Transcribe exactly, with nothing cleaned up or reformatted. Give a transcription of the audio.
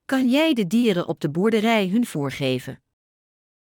Kan jij de dieren op de boerderij hun voer geven?